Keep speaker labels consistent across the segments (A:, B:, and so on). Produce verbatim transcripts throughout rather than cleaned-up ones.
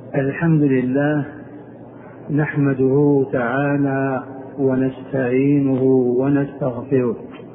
A: الحمد لله نحمده تعالى ونستعينه ونستغفره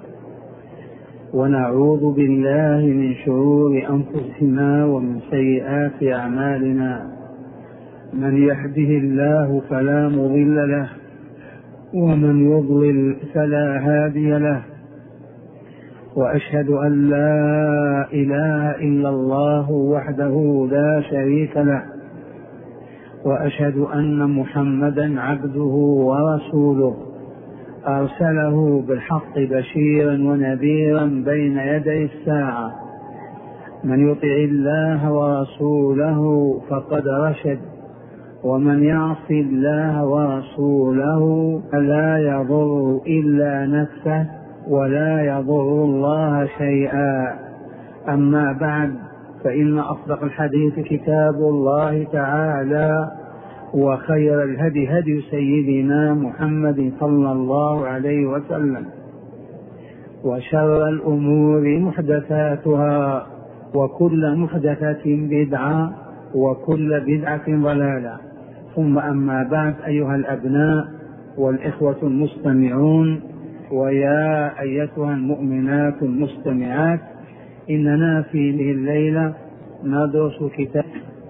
A: ونعوذ بالله من شرور أنفسنا ومن سيئات أعمالنا. من يهده الله فلا مضل له ومن يضلل فلا هادي له، وأشهد أن لا إله إلا الله وحده لا شريك له، وأشهد أن محمدا عبده ورسوله أرسله بالحق بشيرا ونذيرا بين يدي الساعة. من يطع الله ورسوله فقد رشد، ومن يعص الله ورسوله فلا يضر إلا نفسه ولا يضر الله شيئا. أما بعد، فإن أصدق الحديث كتاب الله تعالى، وخير الهدي هدي سيدنا محمد صلى الله عليه وسلم، وشر الأمور محدثاتها، وكل محدثة بدعة، وكل بدعة ضلالة. ثم أما بعد، أيها الأبناء والإخوة المستمعون، ويا أيتها المؤمنات المستمعات، إننا في هذه الليلة ندرس كتاب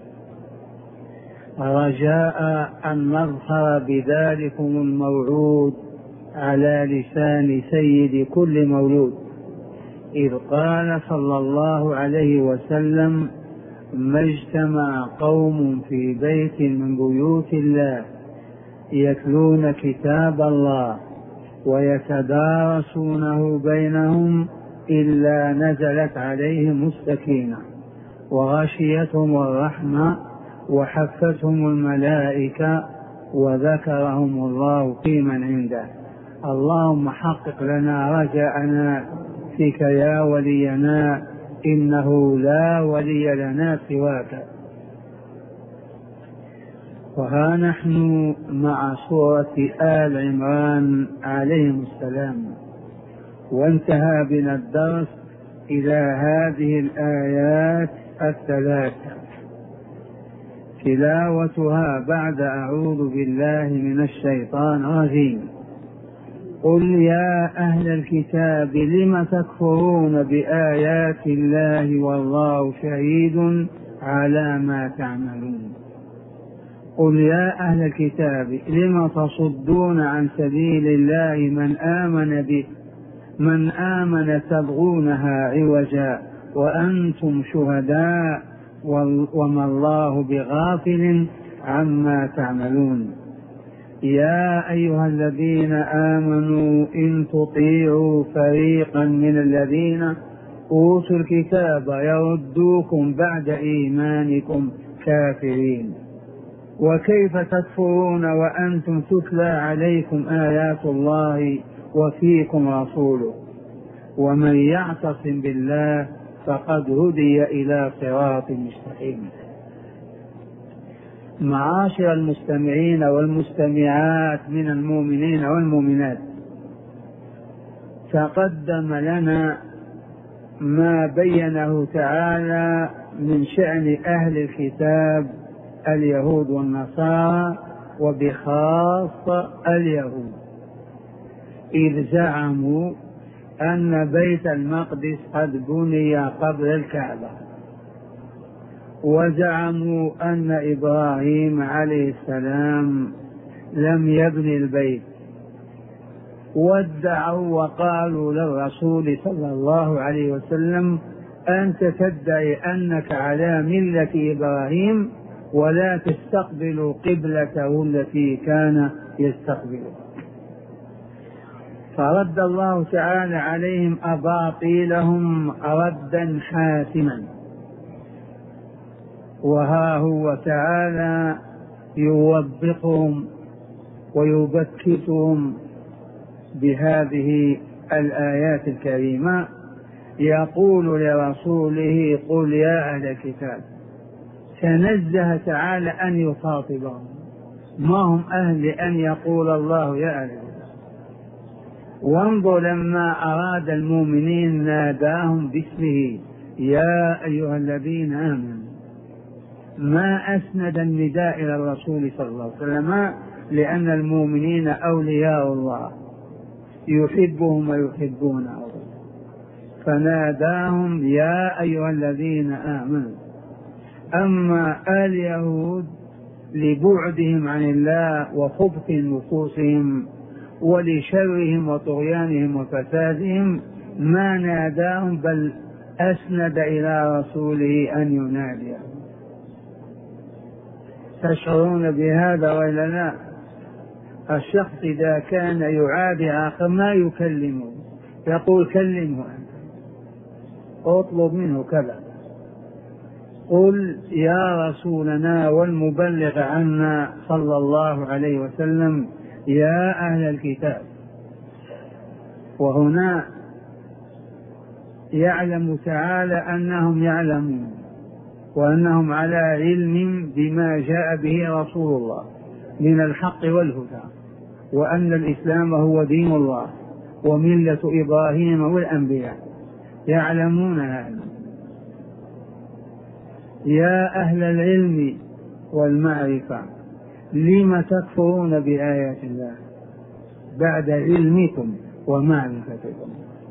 A: رجاء أن نظهر بذلكم الموعود على لسان سيد كل مولود، إذ قال صلى الله عليه وسلم: ما اجتمع قوم في بيت من بيوت الله يتلون كتاب الله ويتدارسونه بينهم إلا نزلت عليهم السكينة وغشيتهم الرحمة وحفتهم الملائكة وذكرهم الله في من عنده. اللهم حقق لنا رجاءنا فيك يا ولينا، إنه لا ولي لنا سواك. وها نحن مع سورة آل عمران عليهم السلام، وانتهى بنا الدرس إلى هذه الآيات الثلاثة، تلاوتها بعد أعوذ بالله من الشيطان الرجيم: قل يا أهل الكتاب لم تكفرون بآيات الله والله شهيد على ما تعملون. قل يا أهل الكتاب لم تصدون عن سبيل الله من آمن به من آمن تبغونها عوجا وأنتم شهداء وما الله بغافل عما تعملون. يا أيها الذين آمنوا إن تطيعوا فريقا من الذين أوتوا الكتاب يردوكم بعد إيمانكم كافرين، وكيف تكفرون وأنتم تتلى عليكم آيات الله وفيكم رسوله، ومن يعتصم بالله فقد هدي إلى صراط مستقيم. معاشر المستمعين والمستمعات من المؤمنين والمؤمنات، تقدم لنا ما بينه تعالى من شأن أهل الكتاب اليهود والنصارى، وبخاصة اليهود، إذ زعموا أن بيت المقدس قد بني قبل الكعبة، وزعموا أن إبراهيم عليه السلام لم يبني البيت، وادعوا وقالوا للرسول صلى الله عليه وسلم: أنت تدعي أنك على ملة إبراهيم ولا تستقبل قبلته التي كان يستقبلها. فرد الله تعالى عليهم أباطيلهم ردا حاسما، وها هو تعالى يوبخهم ويبكتهم بهذه الآيات الكريمة. يقول لرسوله: قل يا أهل الكتاب. تنزه تعالى أن يخاطبهم، ما هم أهل أن يقول الله يا أهل الكتاب. وانظر لما أراد المؤمنين ناداهم باسمه: يا أيها الذين آمنوا. ما أسند النداء إلى الرسول صلى الله عليه وسلم، لأن المؤمنين أولياء الله يحبهم ويحبونه، فناداهم يا أيها الذين آمنوا. أما اليهود لبعدهم عن الله وخبث نفوسهم ولشرهم وطغيانهم وفسادهم ما ناداهم، بل أسند إلى رسوله أن يناديه. تشعرون بهذا وإلا لا؟ الشخص إذا كان يعادي آخر ما يكلمه، يقول كلمه أنت، اطلب منه كذا، قل يا رسولنا والمبلغ عنا صلى الله عليه وسلم يا أهل الكتاب. وهنا يعلم تعالى أنهم يعلمون وأنهم على علم بما جاء به رسول الله من الحق والهدى، وأن الإسلام هو دين الله وملة إبراهيم والأنبياء، يعلمون هذا. يا أهل العلم والمعرفة لم تكفرون بآيات الله بعد علمكم ومعرفتكم.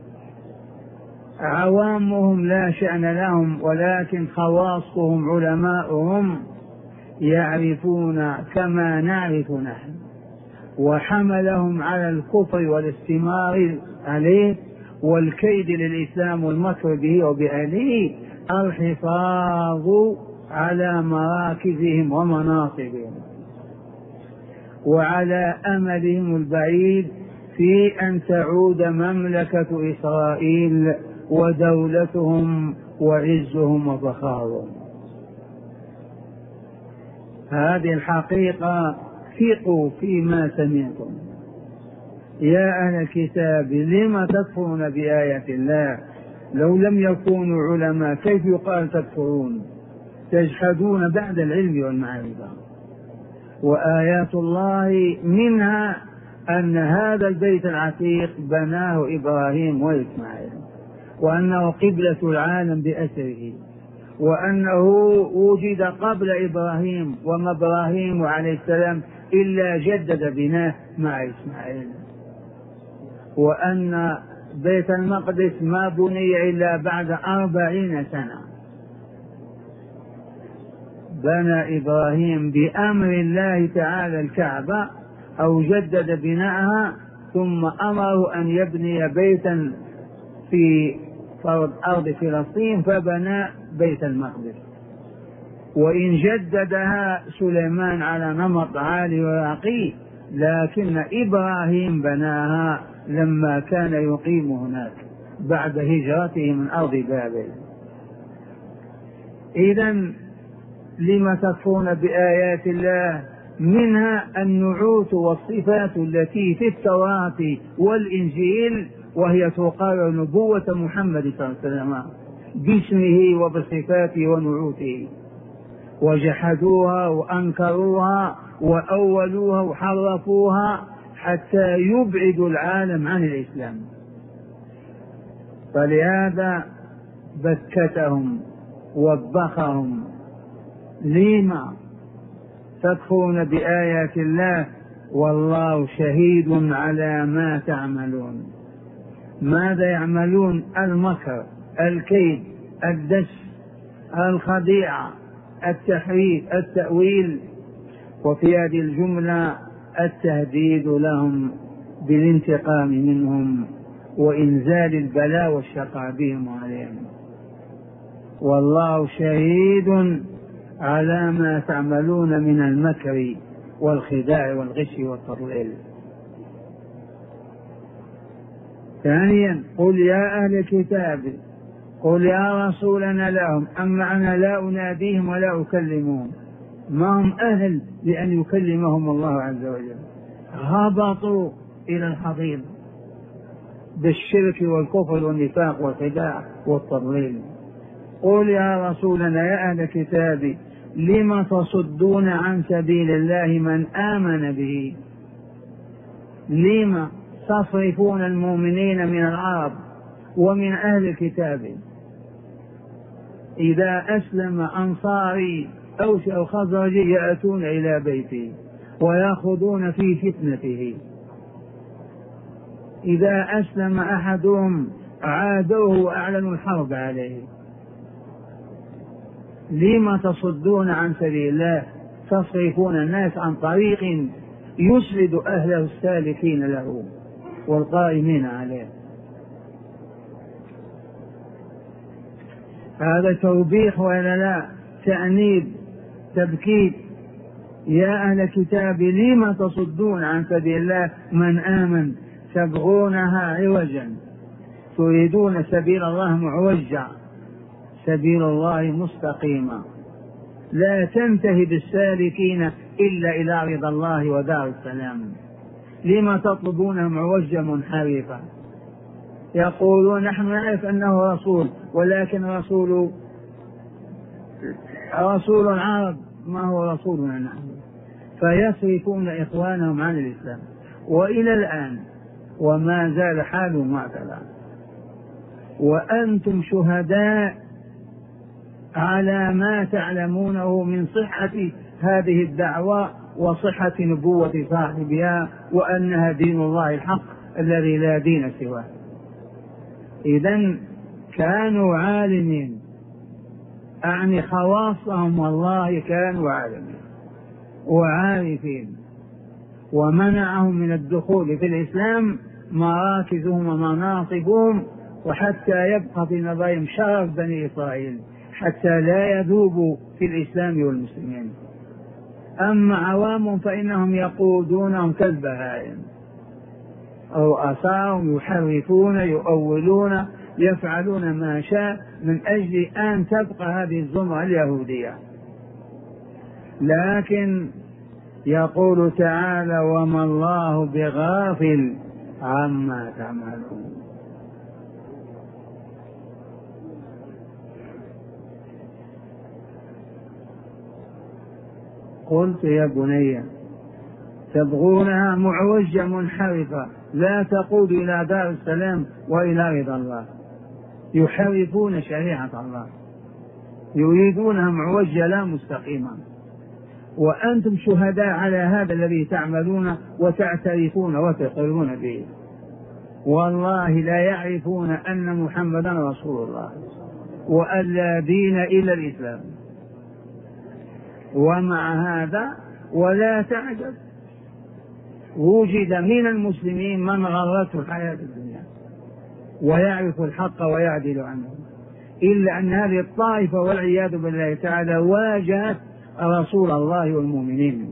A: عوامهم لا شأن لهم، ولكن خواصهم علماؤهم يعرفون كما نعرف نحن، وحملهم على الكفر والاستمرار عليه والكيد للإسلام والمكر به وبأهله الحفاظ على مراكزهم ومناصبهم، وعلى أملهم البعيد في أن تعود مملكة إسرائيل ودولتهم وعزهم وفخارهم. هذه الحقيقة، ثقوا فيما سمعتم. يا أهل الكتاب لم تكفرون بآيات الله؟ لو لم يكونوا علماء كيف يقال تكفرون؟ تجحدون بعد العلم والمعرفة. وآيات الله منها أن هذا البيت العتيق بناه إبراهيم وإسماعيل، وأنه قبلة العالم بأسره، وأنه وجد قبل إبراهيم وما إبراهيم عليه السلام إلا جدد بناه مع إسماعيل، وأن بيت المقدس ما بني إلا بعد أربعين سنة. بنى إبراهيم بأمر الله تعالى الكعبة أو جدد بناءها، ثم أمره أن يبني بيتا في أرض فلسطين فبنى بيت المقدس. وإن جددها سليمان على نمط عالي وراقي، لكن إبراهيم بناها لما كان يقيم هناك بعد هجرته من أرض بابل. إذن لم تكفرون بآيات الله؟ منها النعوت والصفات التي في التوراة والإنجيل، وهي تقرر نبوة محمد صلى الله عليه وسلم باسمه وبصفاته ونعوته، وجحدوها وأنكروها وأولوها وحرفوها حتى يبعدوا العالم عن الإسلام. فلهذا بكتهم وبخهم. لما تكفرون بآيات الله والله شهيد على ما تعملون؟ ماذا يعملون؟ المكر، الكيد، الدس، الخديعة، التحريف، التأويل، وفي هذه الجملة التهديد لهم بالانتقام منهم وإنزال البلاء والشقاء بهم عليهم. والله شهيد على ما تعملون من المكر والخداع والغش والتضليل. ثانيا قل يا أهل الكتاب، قل يا رسولنا لهم، أما أنا لا أناديهم ولا أكلمهم، ما هم أهل لأن يكلمهم الله عز وجل، هبطوا إلى الحضيض بالشرك والكفر والنفاق والخداع والتضليل. قل يا رسولنا يا أهل الكتاب لم تصدون عن سبيل الله من آمن به؟ لم تصرفون المؤمنين من العرب ومن أهل الكتاب؟ إذا أسلم أنصاري الأوس أو خزرج يأتون إلى بيته ويأخذون في فتنته. إذا أسلم أحدهم عادوه وأعلنوا الحرب عليه. لما تصدون عن سبيل الله؟ تصرفون الناس عن طريق يسعد أهله السالكين له والقائمين عليه. هذا توبيخ ولا لا؟ تأنيب، تبكيت. يا أهل الكتاب لما تصدون عن سبيل الله من آمن تبغونها عوجا، تريدون سبيل الله معوجا، سبيل الله مستقيما. لا تنتهي بالسالكين إلا إلى رضا الله ودار السلام. لما تطلبون معوجا منحرفا؟ يقولون نحن نعرف أنه رسول، ولكن رسول رسول العرب ما هو رسولنا نحن. فيصرفون إخوانهم عن الإسلام وإلى الآن وما زال حالهم معتدلا. وأنتم شهداء على ما تعلمونه من صحة هذه الدعوة وصحة نبوة صاحبها، وأنها دين الله الحق الذي لا دين سواه. إذن كانوا عالمين، أعني خواصهم والله كانوا عالمين وعارفين، ومنعهم من الدخول في الإسلام مراكزهم ومناصبهم، وحتى يبقى في نظرهم شرف بني إسرائيل حتى لا يذوبوا في الإسلام والمسلمين. أما عوام فإنهم يقودونهم كالبهائم، أو أثارهم يحرفون يؤولون يفعلون ما شاء من أجل أن تبقى هذه الزمرة اليهودية. لكن يقول تعالى وما الله بغافل عما تعملون. قلت يا بني تبغونها معوجة منحرفة لا تقود إلى دار السلام وإلى رضا الله. يحرفون شريعة الله، يريدونها معوجة لا مستقيمة، وأنتم شهداء على هذا الذي تعملون وتعترفون وتقرون به. والله لا يعرفون أن محمدا رسول الله وأن لا دين إلا الإسلام. ومع هذا ولا تعجب وجد من المسلمين من غرته الحياة الدنيا ويعرف الحق ويعدل عنه، إلا أن هذه الطائفة والعياذ بالله تعالى واجهت رسول الله والمؤمنين.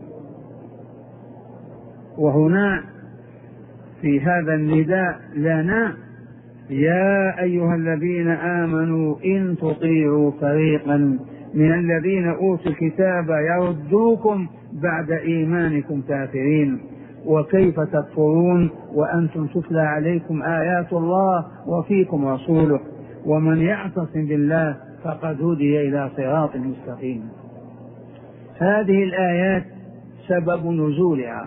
A: وهنا في هذا النداء لنا يا أيها الذين آمنوا إن تطيعوا فريقا من الذين أوتوا الكتاب يردوكم بعد إيمانكم كافرين وكيف تكفرون وأنتم تتلى عليكم آيات الله وفيكم رسوله ومن يعتصم بالله فقد هدي إلى صراط مستقيم. هذه الآيات سبب نزولها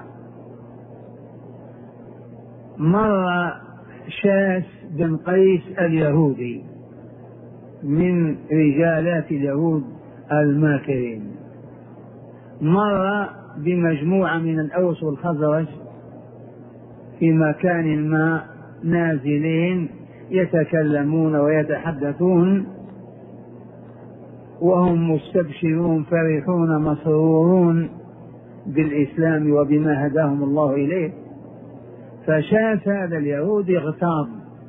A: مر شاس بن قيس اليهودي من رجالات اليهود الماكرين، مر بمجموعة من الأوس والخزرج في مكان ما نازلين يتكلمون ويتحدثون وهم مستبشرون فرحون مسرورون بالإسلام وبما هداهم الله إليه. فشاف هذا اليهودي اغتاظ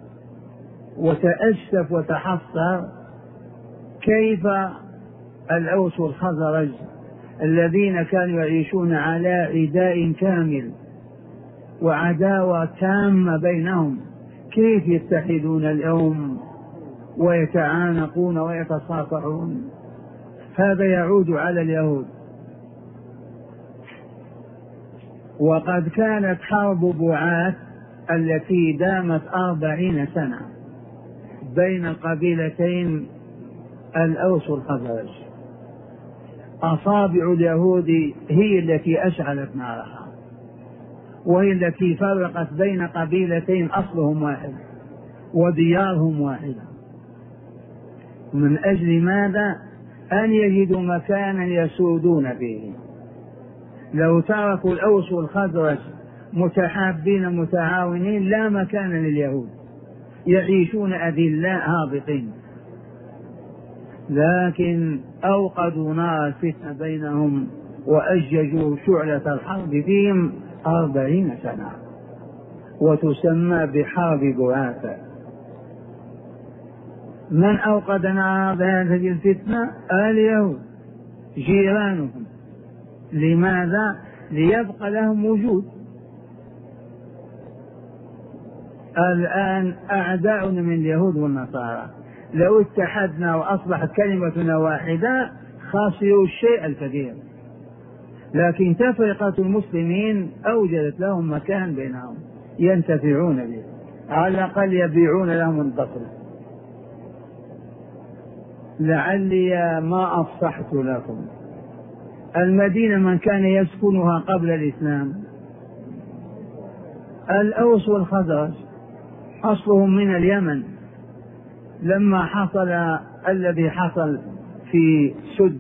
A: وتأسف وتحسر كيف الأوس والخزرج الذين كانوا يعيشون على عداء كامل وعداوة تامة بينهم كيف يتحدون اليوم ويتعانقون ويتصافحون. هذا يعود على اليهود. وقد كانت حرب بعاث التي دامت أربعين سنة بين القبيلتين الأوس والخزرج. أصابع اليهود هي التي أشعلت نارها، وهي التي فرقت بين قبيلتين أصلهم واحد وديارهم واحدة. من أجل ماذا؟ أن يجدوا مكانا يسودون فيه. لو تركوا الأوس والخزرج متحابين متعاونين لا مكان لليهود، يعيشون أذلاء هابطين. لكن أوقدوا نار الفتنة بينهم وأججوا شعلة الحرب فيهم أربعين سنة، وتسمى بحرب بعاثة. من أوقد نار هذه الفتنة؟ اليهود جيرانهم. لماذا؟ ليبقى لهم وجود. الآن أعداؤنا من اليهود والنصارى لو اتحدنا وأصبحت كلمتنا واحدة خسروا الشيء الكثير، لكن تفرقة المسلمين أوجدت لهم مكان بينهم ينتفعون به، على الأقل يبيعون لهم البصر. لعلي ما أفصحت لكم. المدينة من كان يسكنها قبل الإسلام؟ الأوس والخزرج، أصلهم من اليمن. لما حصل الذي حصل في سد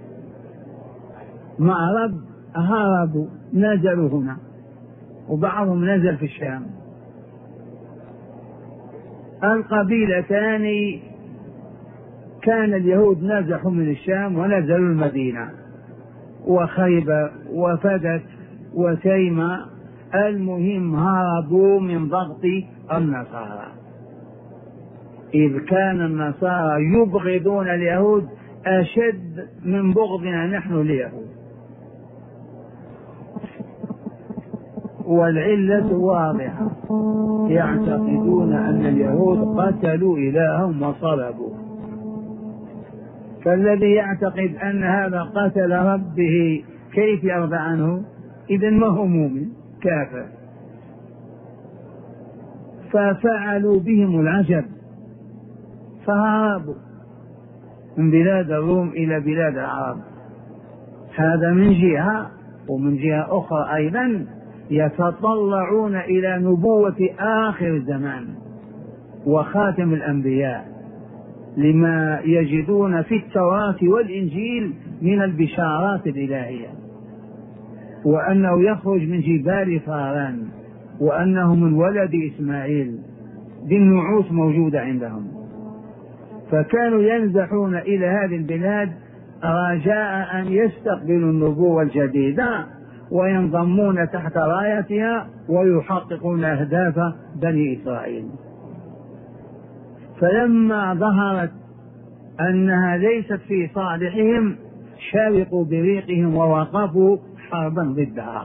A: معرب هربوا نزلوا هنا، وبعضهم نزل في الشام. القبيلتان كان اليهود نزحوا من الشام ونزلوا المدينة، وخيبر وفدك وتيمة، المهم هربوا من ضغط النصارى، إذ كان النصارى يبغضون اليهود أشد من بغضنا نحن اليهود. والعلة واضحة، يعتقدون أن اليهود قتلوا إلههم وصلبوا، فالذي يعتقد أن هذا قتل ربه كيف يرضى عنه؟ إذن ما هو مؤمن، كافر. ففعلوا بهم العجب، فهربوا من بلاد الروم إلى بلاد العرب. هذا من جهة، ومن جهة أخرى أيضا يتطلعون إلى نبوة آخر الزمان وخاتم الأنبياء، لما يجدون في التوراة والإنجيل من البشارات الإلهية، وأنه يخرج من جبال فاران، وأنه من ولد إسماعيل. دي النعوت موجودة عندهم، فكانوا ينزحون إلى هذه البلاد رجاء أن يستقبلوا النبوة الجديدة وينضمون تحت رايتها ويحققون أهداف بني إسرائيل. فلما ظهرت أنها ليست في صالحهم شارقوا بريقهم ووقفوا حربا ضدها.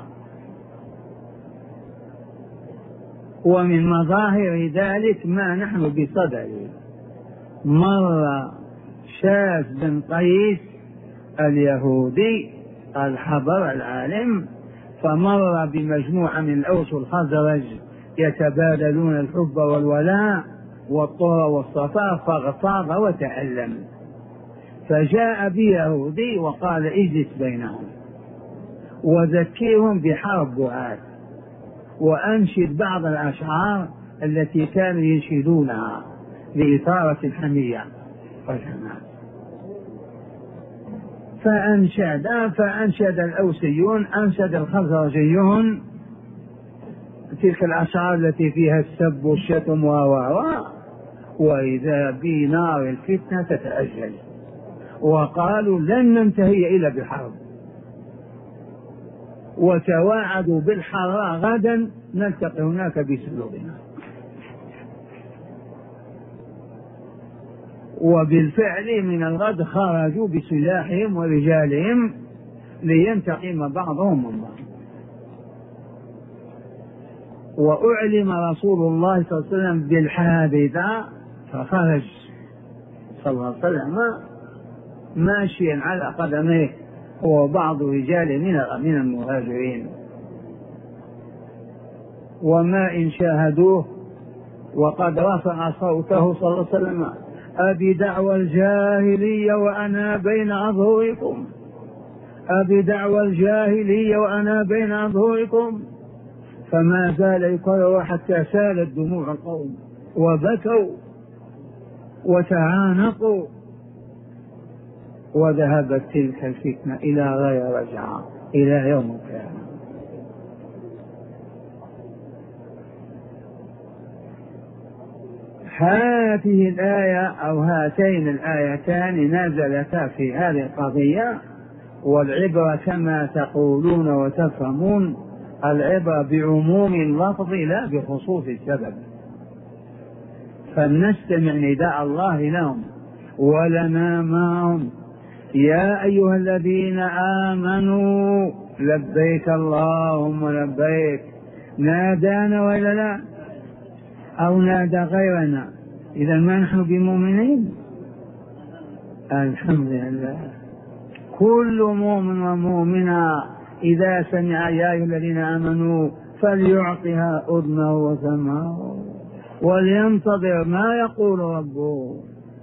A: ومن مظاهر ذلك ما نحن بصدده. مر شاذ بن قيس اليهودي الحبر العالم، فمر بمجموعة من الأوس والخزرج يتبادلون الحب والولاء والطهر والصفاء، فاغتاظ وتألم، فجاء بيهودي وقال اجلس بينهم وذكرهم بحرب بعاث، وأنشد بعض الأشعار التي كانوا ينشدونها لإثارة الحمية والحماس. فأنشد فأنشد الأوسيون، أنشد الخزرجيون تلك الأشعار التي فيها السب والشتم و وإذا بنار الفتنة تتأجل، وقالوا لن ننتهي إلا بحرب، وتواعدوا بالحراء غدا نلتقي هناك بسلوبنا. وبالفعل من الغد خرجوا بسلاحهم ورجالهم لينتقم بعضهم من بعض. وأعلم رسول الله صلى الله عليه وسلم بالحادثة، فخرج صلى الله عليه وسلم ماشيا على قدميه وبعض رجاله من المهاجرين، وما إن شاهدوه وقد رفع صوته صلى الله عليه وسلم أبي دعوى الجاهلية وأنا بين أظهركم، أبي دعوى الجاهلية وأنا بين أظهركم، فما زال يكرر حتى سالت دموع القوم وبكوا وتعانقوا وذهبت تلك الفتنة إلى غير رجعة إلى يوم القيامة. هذه الآية أو هاتين الآيتان نزلتا في هذه القضية، والعبرة كما تقولون وتفهمون العبرة بعموم اللفظ لا بخصوص السبب. فلنستمع نداء الله لهم ولنا معهم. يا أيها الذين آمنوا لبيك اللهم لبيك، نادانا وإلا لا؟ أو نادى غيرنا؟ إذا ما نحن بمؤمنين؟ الحمد لله. كل مؤمن ومؤمنة إذا سمع يا أيها الذين آمنوا فليعطها أذنه وسمعه ولينتظر ما يقول ربه.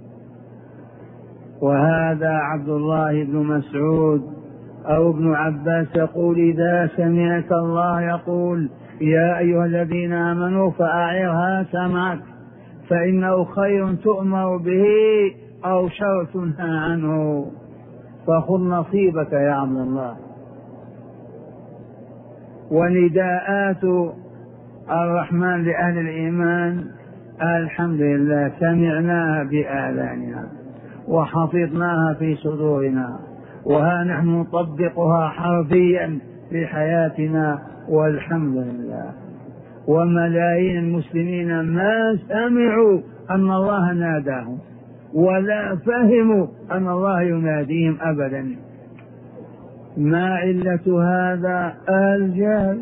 A: وهذا عبد الله بن مسعود أو ابن عباس يقول إذا سمعت الله يقول يا أيها الذين آمنوا فأعرها سمعك، فإنه خير تؤمر به أو شر تنهى عنه، فخذ نصيبك يا عبد الله. ونداءات الرحمن لأهل الإيمان الحمد لله سمعناها بآذاننا وحفظناها في صدورنا، وها نحن نطبقها حرفيا في حياتنا والحمد لله. وملايين المسلمين ما سمعوا أن الله ناداهم ولا فهموا أن الله يناديهم أبدا. ما علة هذا؟ الجهل.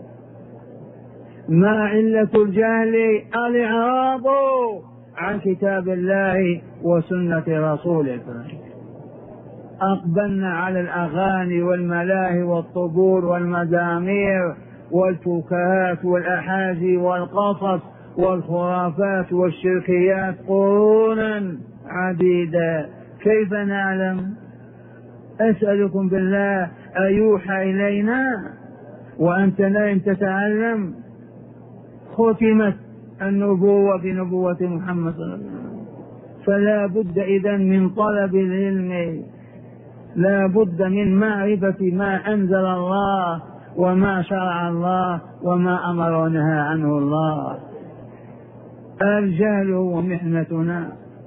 A: ما علة الجهل؟ الإعراض عن كتاب الله وسنة رسوله. أقبلنا على الأغاني والملاهي والطبول والمزامير والفكاهات والأحاجي والقصص والخرافات والشركيات قرونا عديدة. كيف نعلم؟ أسألكم بالله أيوحى إلينا وأنت لا تتعلم؟ ختمت النبوة بنبوة محمد صلى الله عليه وسلم، فلا بد إذن من طلب العلم، لا بد من معرفة ما أنزل الله وما شرع الله وما أمر ونهى عنه الله. الجهل هو محنتنا.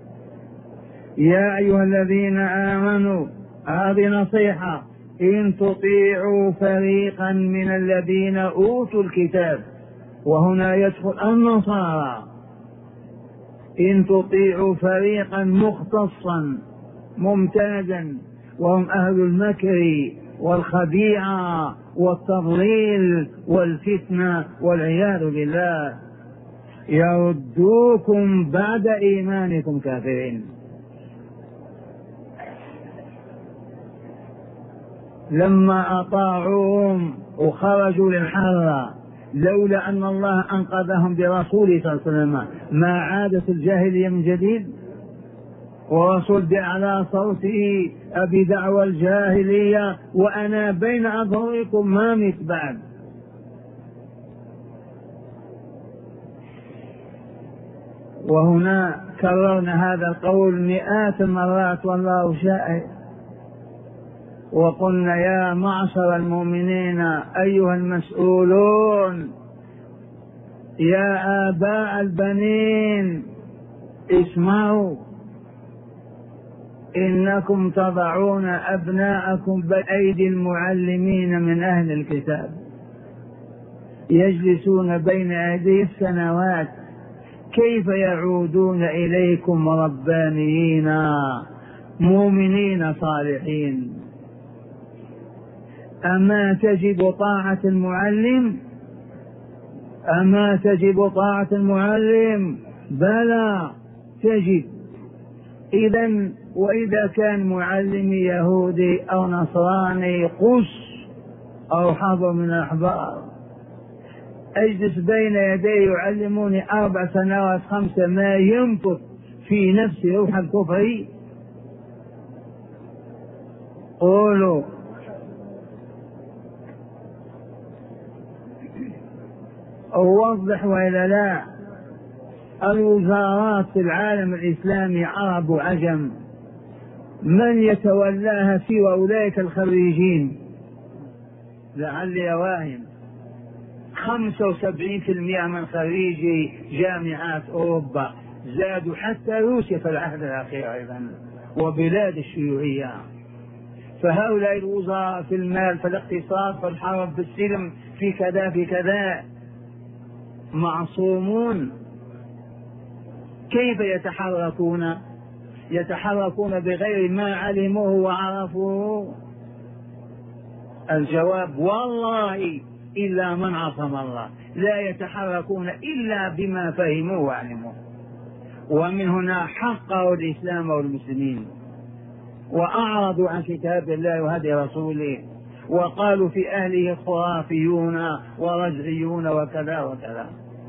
A: يا أيها الذين آمنوا، هذه نصيحة، إن تطيعوا فريقا من الذين أوتوا الكتاب، وهنا يدخل النصارى، إن تطيعوا فريقا مختصا ممتازا وهم أهل المكر والخديعة والتضليل والفتنة والعياذ بالله، يردوكم بعد إيمانكم كافرين. لما أطاعوهم وخرجوا للحرة لولا أن الله أنقذهم برسوله صلى الله عليه وسلم ما عادت الجاهلية من جديد، ورسول بأعلى صوته بدعوى الجاهلية وأنا بين أظهركم ما مت بعد. وهنا كررنا هذا القول مئات المرات والله شاهد، وقلنا يا معشر المؤمنين أيها المسؤولون، يا آباء البنين اسمعوا، إنكم تضعون أبناءكم بأيدي المعلمين من أهل الكتاب يجلسون بين أيدي السنوات، كيف يعودون إليكم ربانيين مؤمنين صالحين؟ أما تجب طاعة المعلم؟ أما تجب طاعة المعلم؟ بلى تجب. إذن وإذا كان معلم يهودي أو نصراني قس أو حضر من الأحبار أجلس بين يدي يعلموني أربع سنوات خمسة ما ينفث في نفسي روح الكفر؟ قولوا أوضح وإلا لا. الوزارات في العالم الإسلامي عرب وعجم من يتولاها سوى أولئك الخريجين؟ لعلي واهم خمسة وسبعين في المئة من خريجي جامعات أوروبا زادوا حتى روسيا في العهد الأخير أيضا وبلاد الشيوعية. فهؤلاء الوزراء في المال، في الاقتصاد، في الحرب، في السلم، في كذا في كذا معصومون. كيف يتحركون؟ يتحركون بغير ما علموه وعرفوه. الجواب والله إلا من عصم الله، لا يتحركون إلا بما فهموا وعلموا. ومن هنا حقروا الإسلام والمسلمين وأعرضوا عن كتاب الله وهدي رسوله وقالوا في أهله خرافيون ورجعيون وكذا وكذا.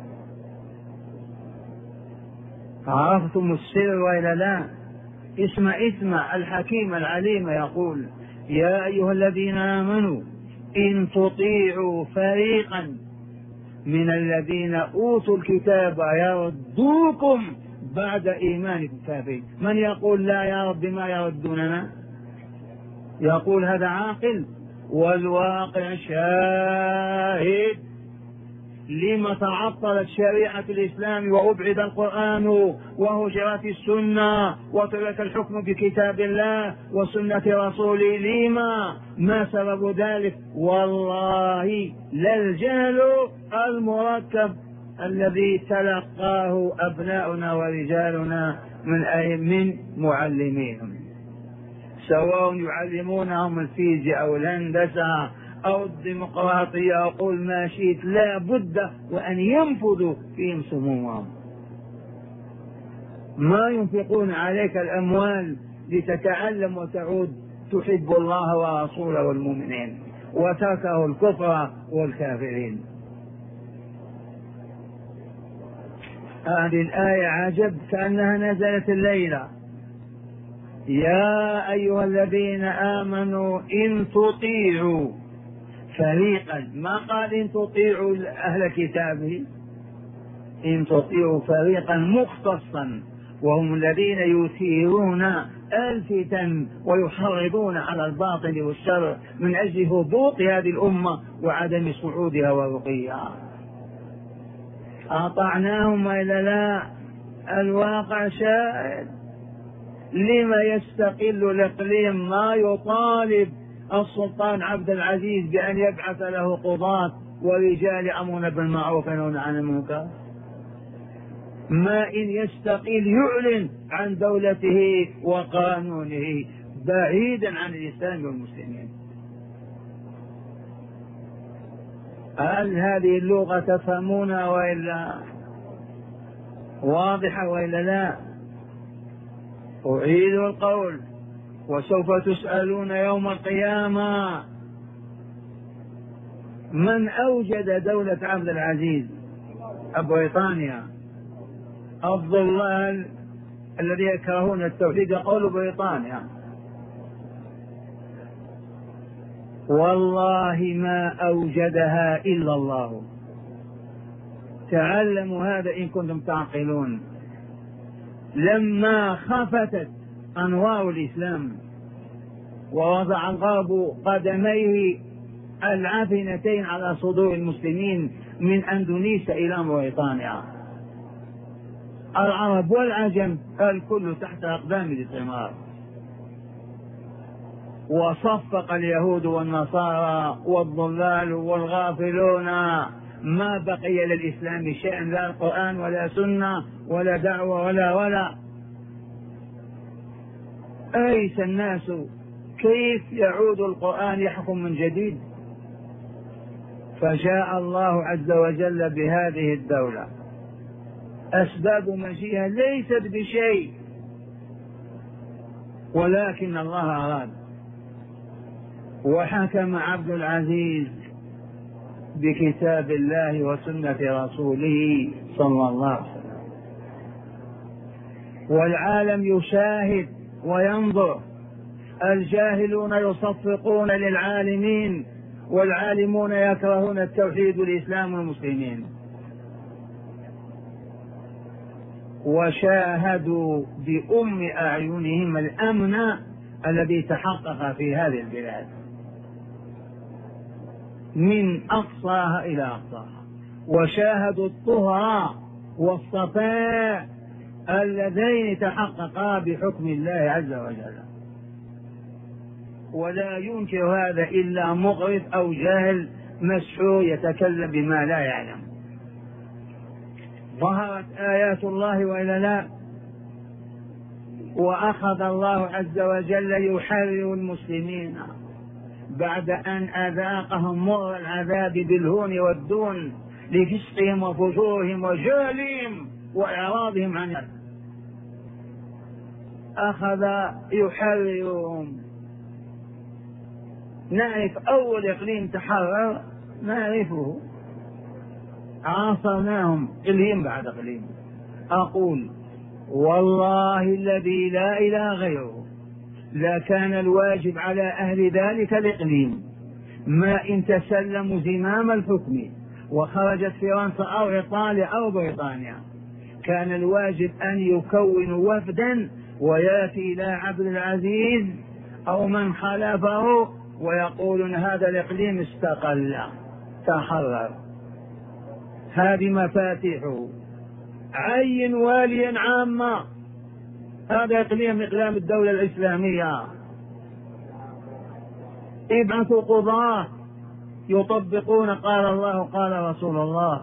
A: عرفتم السر وإلا لا؟ اسمع اسمع الحكيم العليم يقول: يا أيها الذين آمنوا إن تطيعوا فريقا من الذين أوتوا الكتاب يردوكم بعد إيمانكم كافرين. من يقول لا يا رب ما يردوننا؟ يقول هذا عاقل؟ والواقع شاهد. لما تعطلت شريعة الإسلام وأبعد القرآن وهجرت السنة وترك الحكم بكتاب الله وسنة رسوله؟ لما؟ ما سبب ذلك؟ والله لا الجهل المركب الذي تلقاه أبناؤنا ورجالنا من أي من معلميهم، سواء يعلمونهم الفيزياء أو الهندسة أو الديمقراطية أو قل ما شئت، لا بد وأن ينفذوا فيهم سمومهم. ما ينفقون عليك الأموال لتتعلم وتعود تحب الله ورسوله والمؤمنين وتركه الكفر والكافرين. هذه الآية عجب كأنها نزلت الليلة. يا أيها الذين آمنوا إن تطيعوا فريقا، ما قال إن تطيعوا أهل كتابه، إن تطيعوا فريقا مختصا وهم الذين يثيرون الفتن ويحرضون على الباطل والشر من أجل هبوط هذه الأمة وعدم صعودها ورقيها. أطعناهم إلا لا؟ الواقع شاهد. لما يستقل الإقليم ما يطالب السلطان عبد العزيز بأن يبعث له قضاة ورجال يأمرون بالمعروف وينهون عن المنكر؟ ما إن يستقيل يعلن عن دولته وقانونه بعيدا عن الإسلام والمسلمين. هل هذه اللغة تفهمونها وإلا؟ واضحة وإلا لا؟ أعيد القول: وسوف تسألون يوم القيامة من أوجد دولة عبد العزيز؟ بريطانيا. الضلال الذي يكرهون التوحيد يقول بريطانيا. والله ما أوجدها إلا الله. تعلموا هذا إن كنتم تعقلون. لما خفتت أنوار الإسلام ووضع الغرب قدميه العافنتين على صدور المسلمين من أندونيسيا إلى بريطانيا، العرب والعجم الكل تحت أقدام الثمار، وصفق اليهود والنصارى والضلال والغافلون. ما بقي للإسلام شيء، لا القرآن ولا سنة ولا دعوة ولا ولا أيس الناس. كيف يعود القرآن يحكم من جديد؟ فجاء الله عز وجل بهذه الدولة. أسباب مجيئها ليست بشيء، ولكن الله أراد. وحكم عبد العزيز بكتاب الله وسنة رسوله صلى الله عليه وسلم، والعالم يشاهد وينظر. الجاهلون يصفقون للعالمين والعالمون يكرهون التوحيد والإسلام والمسلمين. وشاهدوا بأم أعينهم الأمن الذي تحقق في هذه البلاد من أقصاها إلى أقصاها، وشاهدوا الطهر والصفاء اللذين تحققا بحكم الله عز وجل. ولا ينكر هذا إلا مغرض أو جاهل مسحور يتكلم بما لا يعلم. ظهرت آيات الله وإلا لا، وأخذ الله عز وجل يحرر المسلمين بعد أن أذاقهم مر العذاب بالهون والدون لفسقهم وفجورهم وجهلهم وإعراضهم عن الله، أخذ يحررهم. نعرف أول إقليم تحرر، نعرفه، عاصرناهم إقليم بعد إقليم. أقول والله الذي لا إله غيره لا كان الواجب على أهل ذلك الإقليم ما إن تسلموا زمام الحكم وخرجت فرنسا أو إيطاليا أو بريطانيا، كان الواجب أن يكونوا وفدا ويأتي إلى عبد العزيز أو من خلفه ويقولون هذا الإقليم استقل تحرر. هذه مفاتيحه. عين واليا عاما، هذا إقليم إقلام الدولة الإسلامية. ابعثوا قضاة يطبقون قال الله قال رسول الله،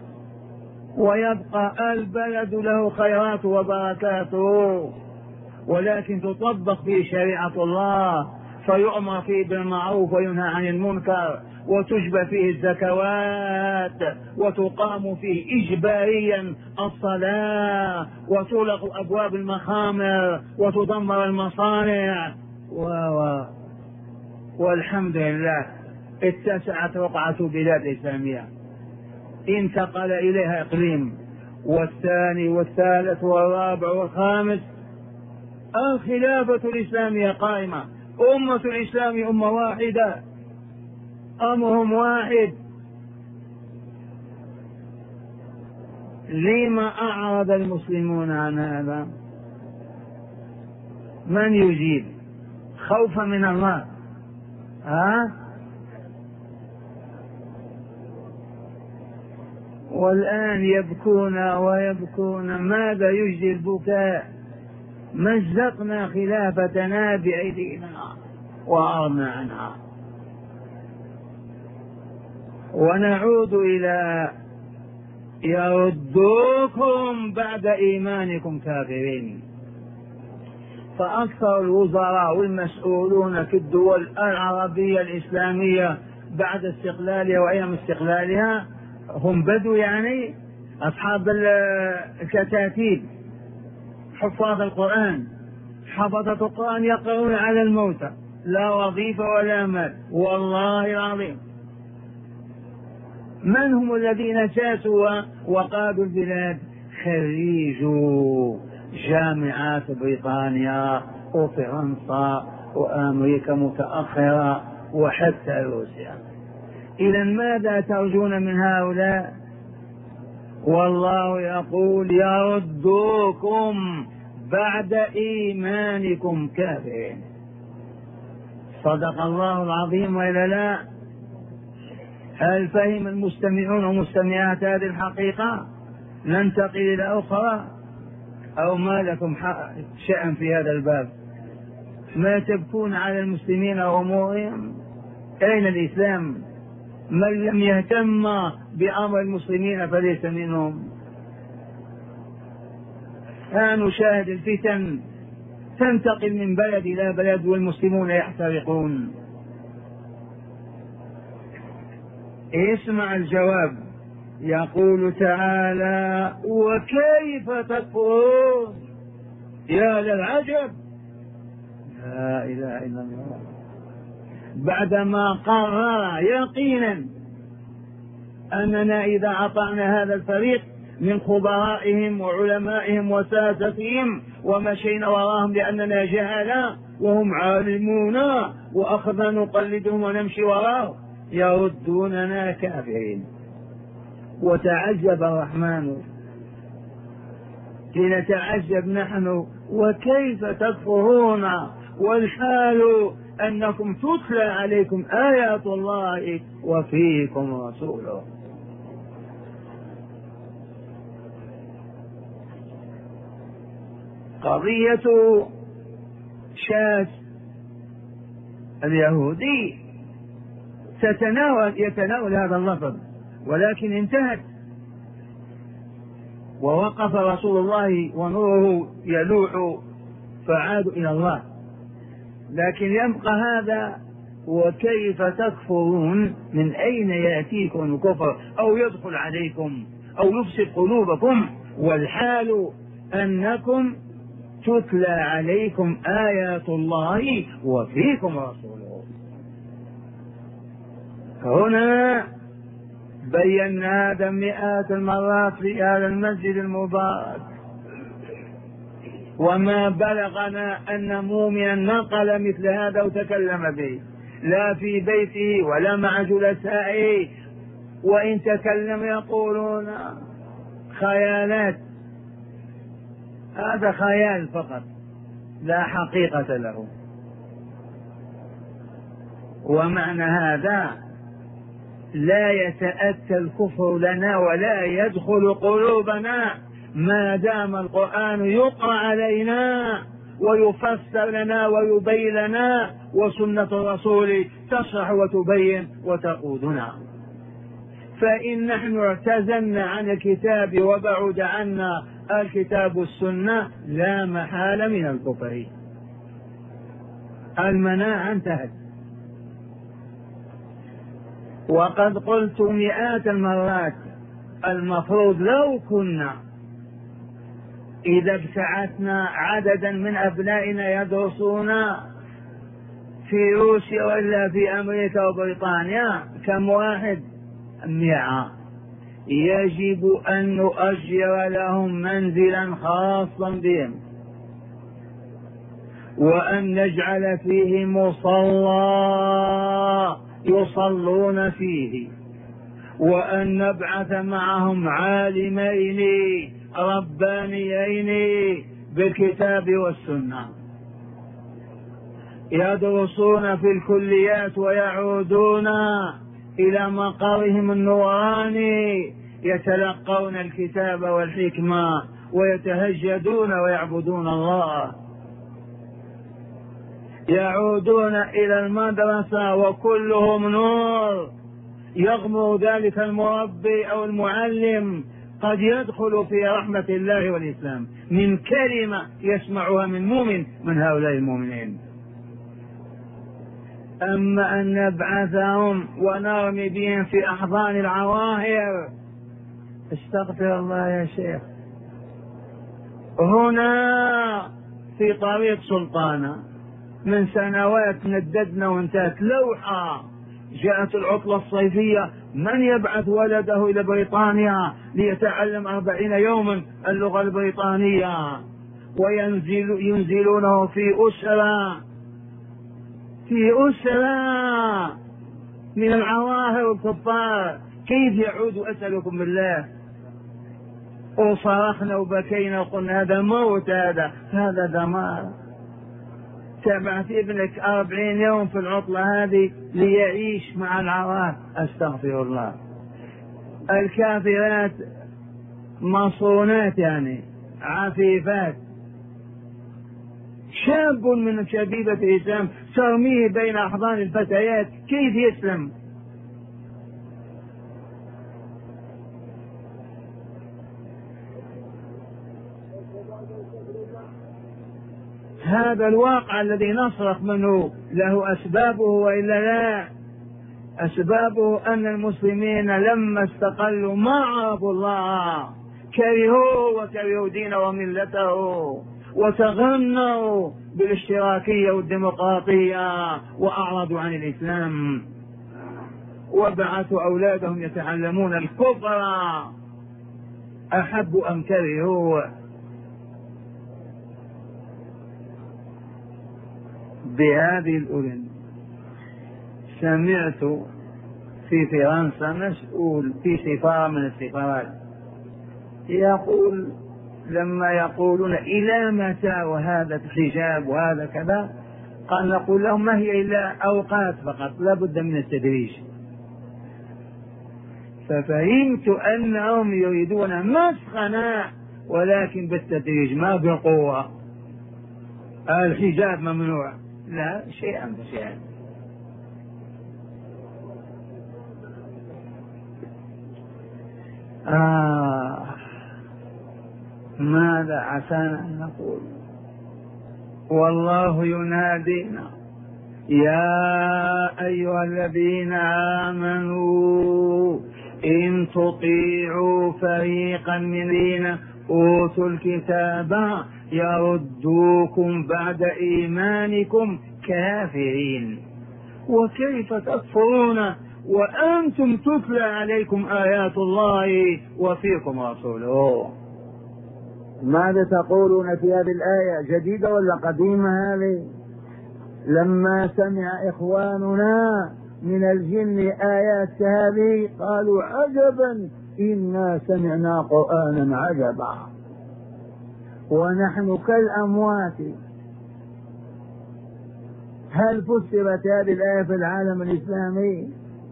A: ويبقى البلد له خيرات وبركاته، ولكن تطبق فيه شريعة الله، فيؤمر فيه بالمعروف وينهى عن المنكر، وتجبى فيه الزكوات، وتقام فيه إجباريا الصلاة، وتغلق أبواب المخامر، وتدمر المصانع و... و... والحمد لله اتسعت رقعة بلاد إسلامية انتقل إليها إقليم، والثاني والثالث والرابع والخامس. الخلافة الإسلامية قائمة، أمة الإسلام أمة واحدة، أمرهم واحد. لما أعرض المسلمون عن هذا؟ من يجيب؟ خوفا من الله. ها؟ والآن يبكون ويبكون. ماذا يجدي البكاء؟ مزقنا خلافتنا بأيدينا وأرنا عنها، ونعود إلى يردوكم بعد إيمانكم كافرين. فأكثر الوزراء والمسؤولون في الدول العربية الإسلامية بعد استقلالها وأيام استقلالها هم بدو، يعني أصحاب الكتاتيب، حفاظ القرآن، حفظة القرآن يقرؤون على الموتى، لا وظيفة ولا مال، والله العظيم. من هم الذين ساسوا وقادوا البلاد؟ خريجوا جامعات بريطانيا وفرنسا وأمريكا متأخرة وحتى روسيا. إذا ماذا ترجون من هؤلاء؟ والله يقول يردوكم بعد إيمانكم كافرين. صدق الله العظيم وإلا لا؟ هل فهم المستمعون ومستمعات هذه الحقيقة؟ ننتقل إلى أخرى، أو ما لكم شأن في هذا الباب؟ ما تبكون على المسلمين وأمورهم؟ أين الإسلام؟ من لم يهتم بأمر المسلمين فليس منهم. ها نشاهد الفتن تنتقل من بلد إلى بلد والمسلمون يحترقون. اسمع الجواب، يقول تعالى وكيف تكفرون. يا للعجب، لا إله إلا الله. بعدما قرر يقينا أننا إذا أطعنا هذا الفريق من خبرائهم وعلمائهم وساستهم ومشينا وراهم لأننا جهلا وهم عالمون وأخذنا نقلدهم ونمشي وراهم، يردوننا كافرين. وتعجب الرحمن، لنتعجب نحن، وكيف تكفرون والحال أنكم تتلى عليكم آيات الله وفيكم رسوله. قضية شاذ اليهودي تتناول يتناول هذا اللفظ، ولكن انتهت ووقف رسول الله ونوره يلوح فعادوا إلى الله. لكن يبقى هذا، وكيف تكفرون؟ من أين يأتيكم الكفر أو يدخل عليكم أو يفسد قلوبكم والحال أنكم تتلى عليكم آيات الله وفيكم رسوله. هنا بينا هذا مئات المرات في هذا المسجد المبارك، وما بلغنا أن مؤمنا نقل مثل هذا وتكلم به، لا في بيته ولا مع جلسائه، وإن تكلم يقولون خيالات، هذا خيال فقط لا حقيقة له. ومعنى هذا لا يتأتى الكفر لنا ولا يدخل قلوبنا ما دام القرآن يقرأ علينا ويفسر لنا ويبين لنا، وسنة الرسول تشرح وتبين وتقودنا. فإن نحن اعتزلنا عن الكتاب وبعد عنا الكتاب والسنة لا محال من الكفر، المناعة انتهت. وقد قلت مئات المرات المفروض لو كنا إذا ابتعثنا عددا من أبنائنا يدرسون في روسيا وإلا في أمريكا وبريطانيا كم واحد؟ مئة، يجب أن نؤجر لهم منزلا خاصا بهم، وأن نجعل فيه مصلى يصلون فيه، وأن نبعث معهم عالمين ربانيين بالكتاب والسنة يدرسون في الكليات ويعودون إلى مقرهم النوراني يتلقون الكتاب والحكمة ويتهجدون ويعبدون الله، يعودون إلى المدرسة وكلهم نور، يغمر ذلك المربي أو المعلم قد يدخل في رحمة الله والإسلام من كلمة يسمعها من مؤمن من هؤلاء المؤمنين. أما أن نبعثهم ونرمي بهم في أحضان العواهر، استغفر الله يا شيخ. هنا في طريق سلطانة من سنوات نددنا وانتهت لوحة، جاءت العطلة الصيفية، من يبعث ولده إلى بريطانيا ليتعلم أربعين يوما اللغة البريطانية وينزل ينزلونه في أسرة في أسرة من العواهر والكفار، كيف يعود؟ أسألكم بالله. وصرخنا وبكينا وقلنا هذا موت، هذا هذا دمار. تبعث ابنك أربعين يوم في العطلة هذه ليعيش مع العواهر، أستغفر الله. الكافرات مصونات يعني عفيفات، شاب من شبيبة الإسلام ترميه بين أحضان الفتيات، كيف يسلم؟ هذا الواقع الذي نصرخ منه له أسبابه وإلا لا؟ أسبابه أن المسلمين لما استقلوا ما عرفوا الله، كرهوه وكرهوا دينه وملته، وتغنوا بالاشتراكية والديمقراطية وأعرضوا عن الإسلام، وبعثوا أولادهم يتعلمون الكفر أحب أم كرهوا. بهذه الأذن سمعت في فرنسا مسؤول في سفارة من السفارات يقول لما يقولون إلى متى وهذا الحجاب وهذا كذا، قال نقول لهم ما هي إلا أوقات فقط، لا بد من التدريج. ففهمت أنهم يريدون مسخنا ولكن بالتدريج ما بالقوة. الحجاب ممنوع، لا، شيئا فشيئا. آه ماذا عسانا أن نقول؟ والله ينادينا يا أيها الذين آمنوا إن تطيعوا فريقا من الذين أوتوا الكتاب يردوكم بعد إيمانكم كافرين وكيف تكفرون وأنتم تتلى عليكم آيات الله وفيكم رسوله.
B: ماذا تقولون في هذه الآية؟ جديدة ولا قديمة هذه؟ لما سمع إخواننا من الجن آيات هذه قالوا عجبا إنا سمعنا قرآنا عجبا ونحن كالأموات. هل فسرت هذه الآية في العالم الإسلامي؟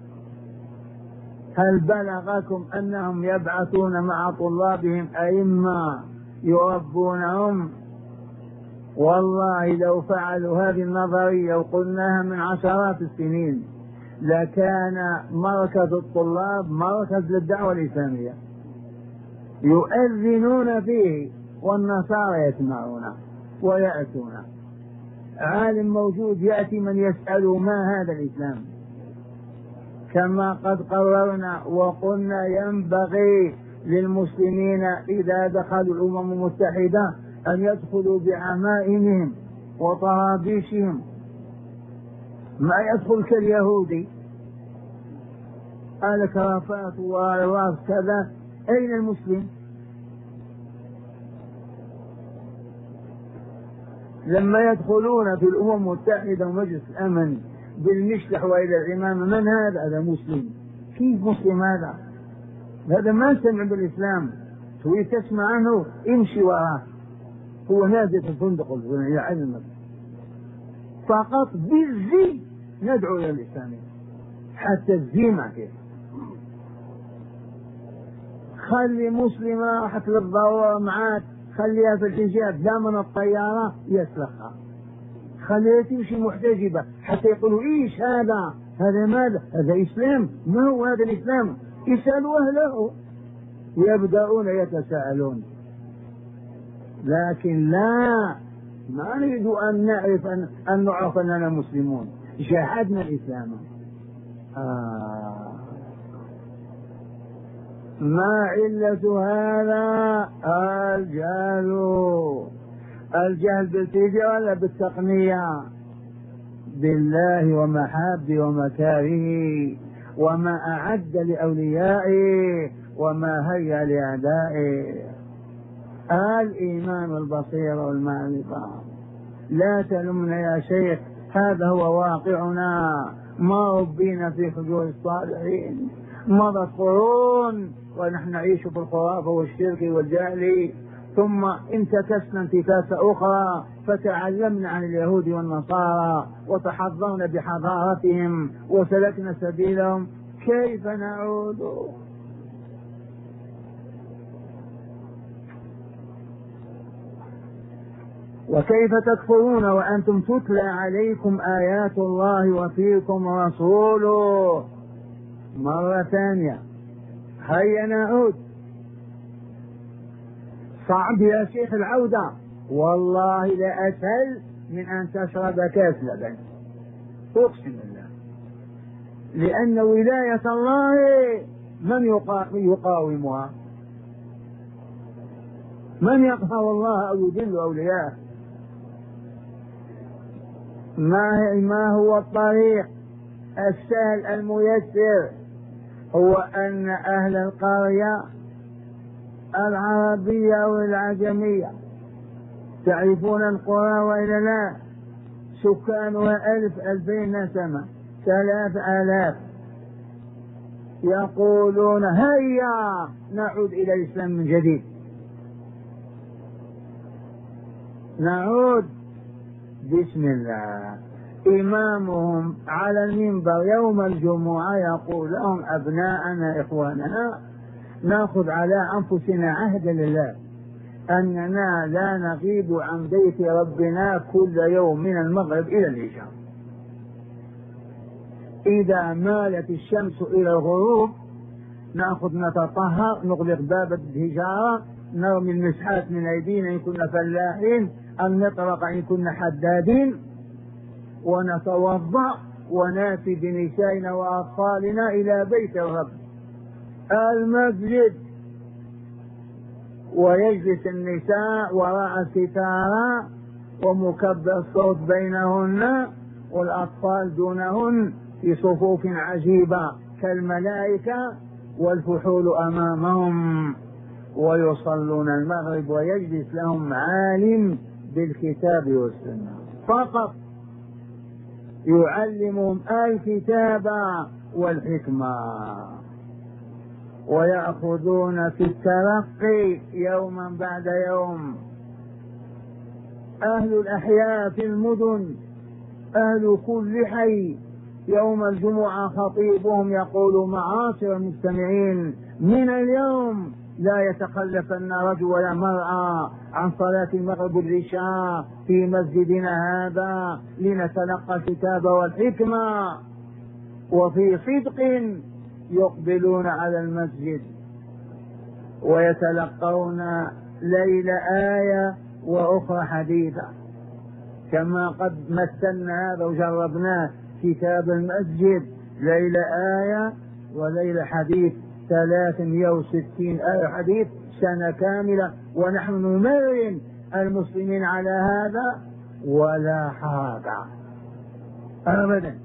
B: هل بلغكم أنهم يبعثون مع طلابهم أئمة يربونهم؟ والله لو فعلوا هذه النظرية وقلناها من عشرات السنين لكان مركز الطلاب مركز للدعوة الإسلامية يؤذنون فيه والنصارى يسمعون ويأتون. عالم موجود يأتي من يسأل ما هذا الإسلام، كما قد قررنا وقلنا ينبغي للمسلمين إذا دخلوا الأمم المتحدة أن يدخلوا بعمائمهم وطرابيشهم، ما يدخل كاليهودي الكرافات والراس كذا. أين المسلم؟ لما يدخلون في الأمم المتحدة ومجلس الأمن بالمشلح وإلى الإمامة، من هذا؟ هذا مسلم. كيف مسلم هذا؟ هذا ما سمع بالإسلام. تريد تسمع عنه امشي وراه، هو نازل في الفندق يعلمك فقط بالزي. ندعو إلى الإسلام حتى الزي ما فيه. خلي مسلمة راحت للضرورة معاك، خليها في الحجاب، لا من الطيارة يسلخها، خليها تمشي محتجبة حتى يقولوا إيش هذا؟ هذا ماذا؟ هذا إسلام؟ ما هو هذا الإسلام؟ يسألوا أهله يبدأون يتساءلون. لكن لا، ما نريد أن نعرف أن, أن نعرف أننا مسلمون، جحدنا الإسلام. آه. ما علة هذا؟ الجهل. الجهل بالفيزياء ولا بالتقنية؟ بالله ومحابه ومكاره وما أعد لأوليائه وما هيأ لأعدائه. الإيمان البصير والمعرفة. لا تلمنا يا شيخ، هذا هو واقعنا. ما ربينا في حجور الصالحين، مضت قرون ونحن نعيش في الخرافة والشرك والجهل، ثم انتكسنا انتكاسة أخرى فتعلمنا عن اليهود والنصارى وتحظونا بحضارتهم وسلكنا سبيلهم. كيف نعود؟ وكيف تكفرون وأنتم تتلى عليكم آيات الله وفيكم رسوله؟ مرة ثانية، هيا نعود. صعب يا شيخ العودة، والله لا أسهل من أن تشرب كاس لبن، أقسم بالله. لأن ولاية الله من يقاومها؟ من يقهر الله أو يذل أولياءه؟ ما ما هو الطريق السهل الميسر؟ هو أن أهل القرية العربية والعجمية، تعرفون القرى وإلا لا؟ سكانها ألف ألفين نسمة ثلاث آلاف، يقولون هيا نعود إلى الإسلام من جديد، نعود بسم الله. إمامهم على المنبر يوم الجمعة يقول لهم أبناءنا إخواننا نأخذ على أنفسنا عهدا لله أننا لا نغيب عن بيت ربنا كل يوم من المغرب إلى العشاء. إذا مالت الشمس إلى الغروب نأخذ نتطهر، نغلق باب الهجارة، نرمي المسحات من أيدينا إن كنا فلاحين، أن نطرق إن كنا حدادين، ونتوضأ وناتي بنسائنا وأطفالنا إلى بيت الرب المسجد، ويجلس النساء وراء الستارة ومكبر الصوت بينهن والأطفال دونهن في صفوف عجيبة كالملائكة والفحول أمامهم، ويصلون المغرب ويجلس لهم عالم بالكتاب والسنة فقط يعلمهم الكتاب والحكمة، ويأخذون في الترقي يوما بعد يوم. أهل الأحياء في المدن، أهل كل حي، يوم الجمعة خطيبهم يقول: معاشر المستمعين، من اليوم لا يتخلفن رجل ولا مرأة عن صلاة المغرب والعشاء في مسجدنا هذا لنتلقى الكتاب والحكمة. وفي صدق يقبلون على المسجد ويتلقون ليل آية وأخرى حديثة، كما قد مثلنا هذا وجربناه كتاب المسجد، ليل آية وليل حديث، ثلاثمائة وستين آية حديث سنة كاملة، ونحن نمرن المسلمين على هذا ولا حرج أبدا.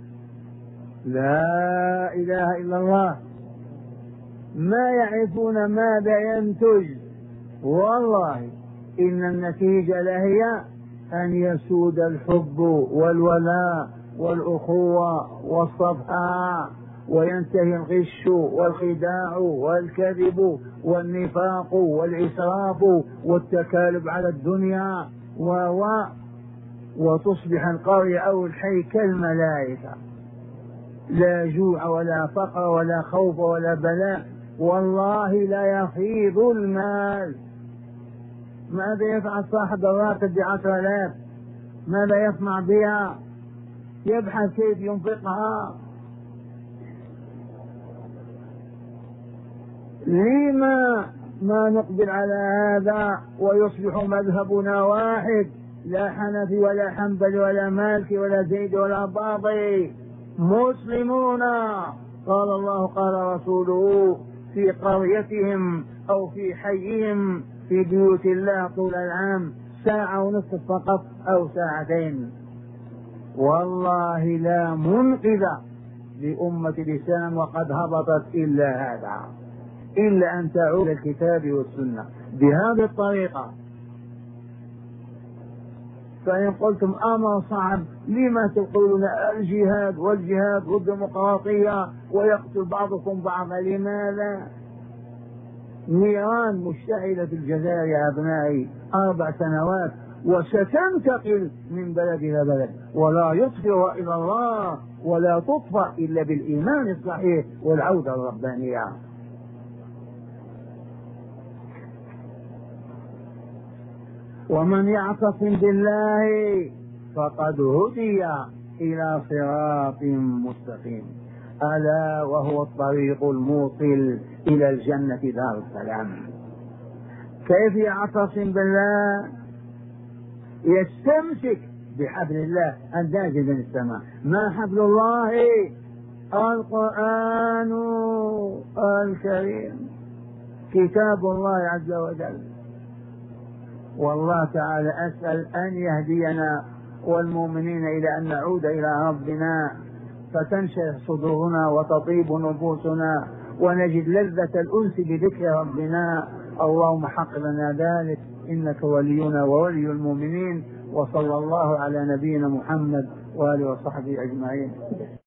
B: لا إله إلا الله. ما يعرفون ماذا ينتج، والله إن النتيجة لهي أن يسود الحب والولاء والأخوة والصفحة، وينتهي الغش والخداع والكذب والنفاق والإسراف والتكالب على الدنيا، و وتصبح القرية أو الحي كالملائكة، لا جوع ولا فقر ولا خوف ولا بلاء، والله لا يفيض المال. ماذا يفعل صاحب الراتب بعشر آلاف؟ ماذا يصنع بها؟ يبحث كيف ينفقها. لما ما نقبل على هذا ويصبح مذهبنا واحد، لا حنفي ولا حنبلي ولا مالكي ولا زيد ولا باطي، مسلمون قال الله قال رسوله في قريتهم أو في حيهم في بيوت الله طول العام ساعة ونصف فقط أو ساعتين. والله لا منقذ لأمة الإسلام وقد هبطت إلا هذا، إلا أن تعود الكتاب والسنة بهذه الطريقة. فإن قلتم أمر صعب، لما تقولون الجهاد والجهاد والديمقراطية ويقتل بعضكم بعضا؟ لماذا؟ نيران مشتعلة في الجزائر يا أبنائي أربع سنوات، وستنتقل من بلد إلى بلد، ولا يطفئ إلى الله ولا تطفأ إلا بالإيمان الصحيح والعودة الربانية. ومن يعتصم بالله فقد هدي إلى صراط مستقيم، ألا وهو الطريق الموصل إلى الجنة دار السلام. كيف يعتصم بالله؟ يستمسك بحبل الله النازل من السماء. ما حبل الله؟ القرآن الكريم، كتاب الله عز وجل. والله تعالى أسأل أن يهدينا والمؤمنين إلى أن نعود إلى ربنا فتنشرح صدورنا وتطيب نفوسنا ونجد لذة الأنس بذكر ربنا. اللهم حق لنا ذلك إنك ولينا وولي المؤمنين. وصلى الله على نبينا محمد وآله وصحبه أجمعين.